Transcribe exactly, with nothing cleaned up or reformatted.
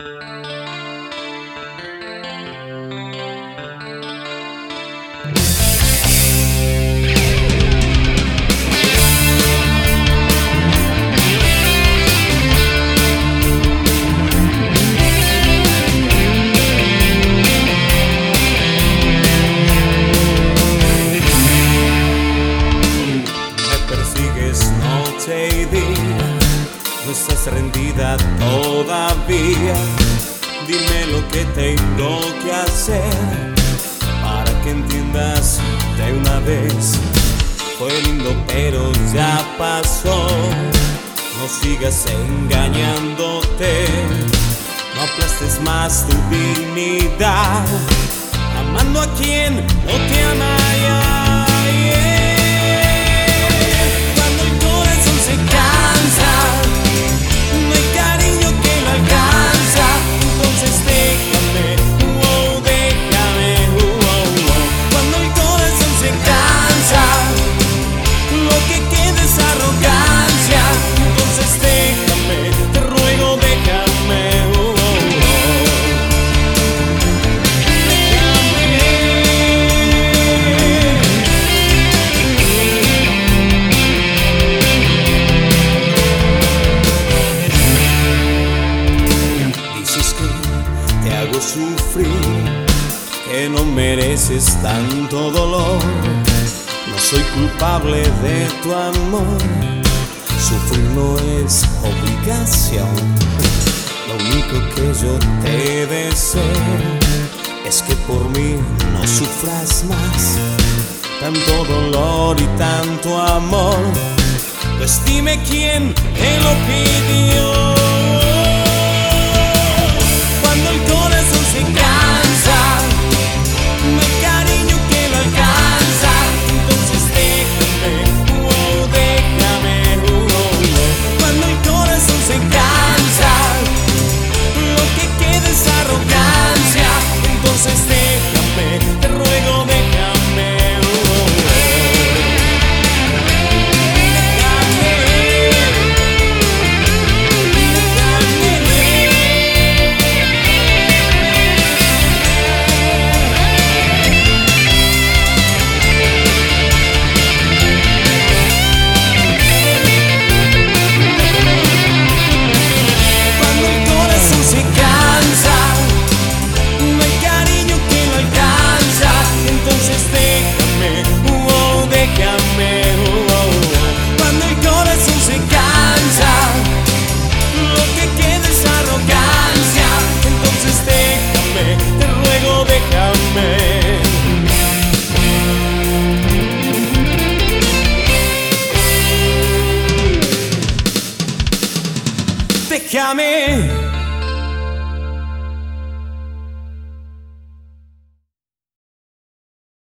No estás rendida todavía. Dime lo que tengo que hacer para que entiendas de una vez. Fue lindo pero ya pasó. No sigas engañándote. No aplastes más tu dignidad, amando a quien no te ama ya. Sufrir, que no mereces tanto dolor. No soy culpable de tu amor. Sufrir no es obligación. Lo único que yo te deseo es que por mí no sufras más. Tanto dolor y tanto amor, pues dime quién te lo pidió. Cuando el corazón se cansa, no hay cariño que lo alcanza. Entonces déjame, oh, déjame, oh, oh. Cuando el corazón se cansa, lo que queda es arrogancia. Entonces déjame, te ruego, déjame, oh, oh. Déjame.